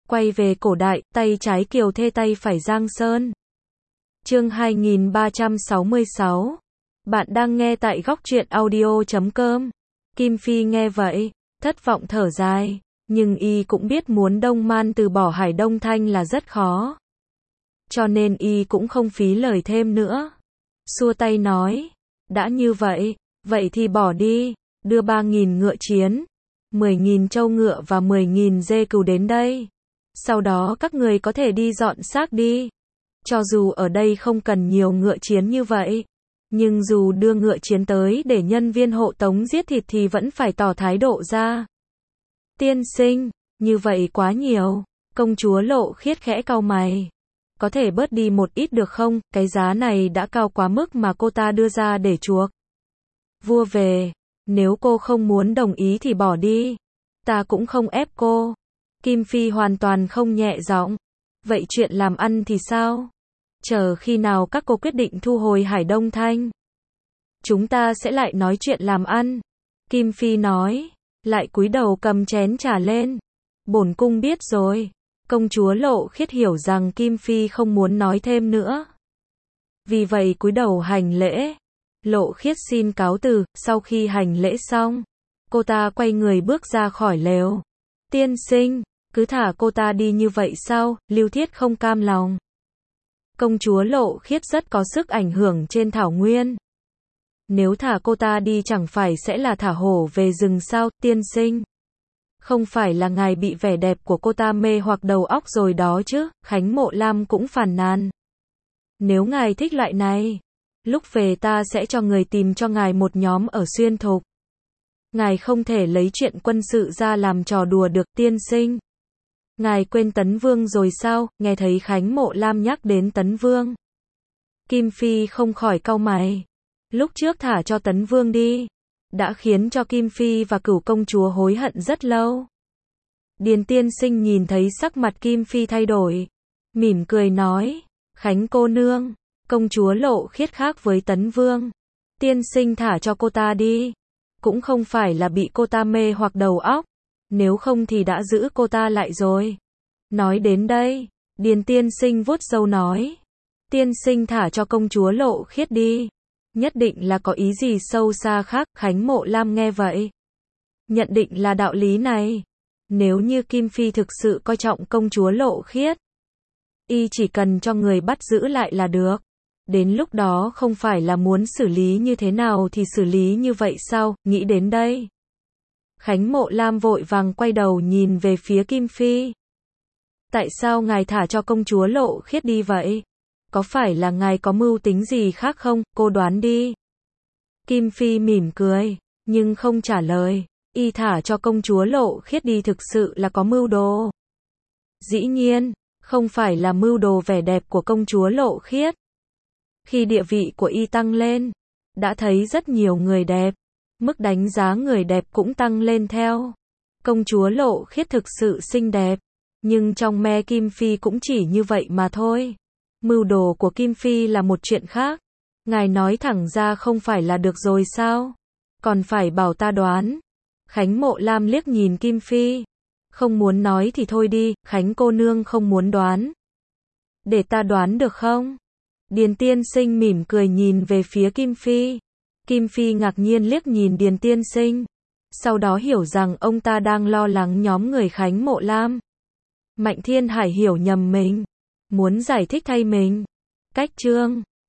Quay về cổ đại, tay trái Kiều Thê tay phải Giang Sơn. Chương 2366. Bạn đang nghe tại góc truyện audio.com. Kim Phi nghe vậy, thất vọng thở dài, nhưng y cũng biết muốn Đông Man từ bỏ Hải Đông Thanh là rất khó. Cho nên y cũng không phí lời thêm nữa. Xua tay nói, đã như vậy, vậy thì bỏ đi, đưa 3.000 ngựa chiến, 10.000 trâu ngựa và 10.000 dê cừu đến đây. Sau đó các người có thể đi dọn xác đi. Cho dù ở đây không cần nhiều ngựa chiến như vậy, nhưng dù đưa ngựa chiến tới để nhân viên hộ tống giết thịt thì vẫn phải tỏ thái độ ra. Tiên sinh, như vậy quá nhiều. Công chúa Lộ Khiết khẽ cau mày. Có thể bớt đi một ít được không, cái giá này đã cao quá mức mà cô ta đưa ra để chuộc vua về. Nếu cô không muốn đồng ý thì bỏ đi. Ta cũng không ép cô. Kim Phi hoàn toàn không nhẹ giọng. Vậy chuyện làm ăn thì sao? Chờ khi nào các cô quyết định thu hồi Hải Đông Thanh, chúng ta sẽ lại nói chuyện làm ăn. Kim Phi nói, lại cúi đầu cầm chén trà lên. Bổn cung biết rồi. Công chúa Lộ Khiết hiểu rằng Kim Phi không muốn nói thêm nữa. Vì vậy cúi đầu hành lễ. Lộ Khiết xin cáo từ. Sau khi hành lễ xong, cô ta quay người bước ra khỏi lều. Tiên sinh, cứ thả cô ta đi như vậy sao? Lưu Thiết không cam lòng. Công chúa Lộ Khiết rất có sức ảnh hưởng trên thảo nguyên. Nếu thả cô ta đi chẳng phải sẽ là thả hổ về rừng sao, tiên sinh? Không phải là ngài bị vẻ đẹp của cô ta mê hoặc đầu óc rồi đó chứ? Khánh Mộ Lam cũng phàn nàn. Nếu ngài thích loại này, lúc về ta sẽ cho người tìm cho ngài một nhóm ở Xuyên Thục. Ngài không thể lấy chuyện quân sự ra làm trò đùa được, tiên sinh. Ngài quên Tấn Vương rồi sao? Nghe thấy Khánh Mộ Lam nhắc đến Tấn Vương, Kim Phi không khỏi cau mày. Lúc trước thả cho Tấn Vương đi, đã khiến cho Kim Phi và Cửu công chúa hối hận rất lâu. Điền tiên sinh nhìn thấy sắc mặt Kim Phi thay đổi, mỉm cười nói, Khánh cô nương, công chúa Lộ Khiết khác với Tấn Vương. Tiên sinh thả cho cô ta đi, cũng không phải là bị cô ta mê hoặc đầu óc, nếu không thì đã giữ cô ta lại rồi. Nói đến đây, Điền tiên sinh vuốt râu nói, tiên sinh thả cho công chúa Lộ Khiết đi, nhất định là có ý gì sâu xa khác. Khánh Mộ Lam nghe vậy, nhận định là đạo lý này. Nếu như Kim Phi thực sự coi trọng công chúa Lộ Khiết, y chỉ cần cho người bắt giữ lại là được. Đến lúc đó không phải là muốn xử lý như thế nào thì xử lý như vậy sao? Nghĩ đến đây, Khánh Mộ Lam vội vàng quay đầu nhìn về phía Kim Phi. Tại sao ngài thả cho công chúa Lộ Khiết đi vậy? Có phải là ngài có mưu tính gì khác không? Cô đoán đi. Kim Phi mỉm cười, nhưng không trả lời. Y thả cho công chúa Lộ Khiết đi thực sự là có mưu đồ. Dĩ nhiên, không phải là mưu đồ vẻ đẹp của công chúa Lộ Khiết. Khi địa vị của y tăng lên, đã thấy rất nhiều người đẹp, mức đánh giá người đẹp cũng tăng lên theo. Công chúa Lộ Khiết thực sự xinh đẹp, nhưng trong me Kim Phi cũng chỉ như vậy mà thôi. Mưu đồ của Kim Phi là một chuyện khác. Ngài nói thẳng ra không phải là được rồi sao? Còn phải bảo ta đoán. Khánh Mộ Lam liếc nhìn Kim Phi. Không muốn nói thì thôi đi, Khánh cô nương không muốn đoán. Để ta đoán được không? Điền tiên sinh mỉm cười nhìn về phía Kim Phi. Kim Phi ngạc nhiên liếc nhìn Điền tiên sinh. Sau đó hiểu rằng ông ta đang lo lắng nhóm người Khánh Mộ Lam. Mạnh Thiên Hải hiểu nhầm mình, muốn giải thích thay mình. Cách chương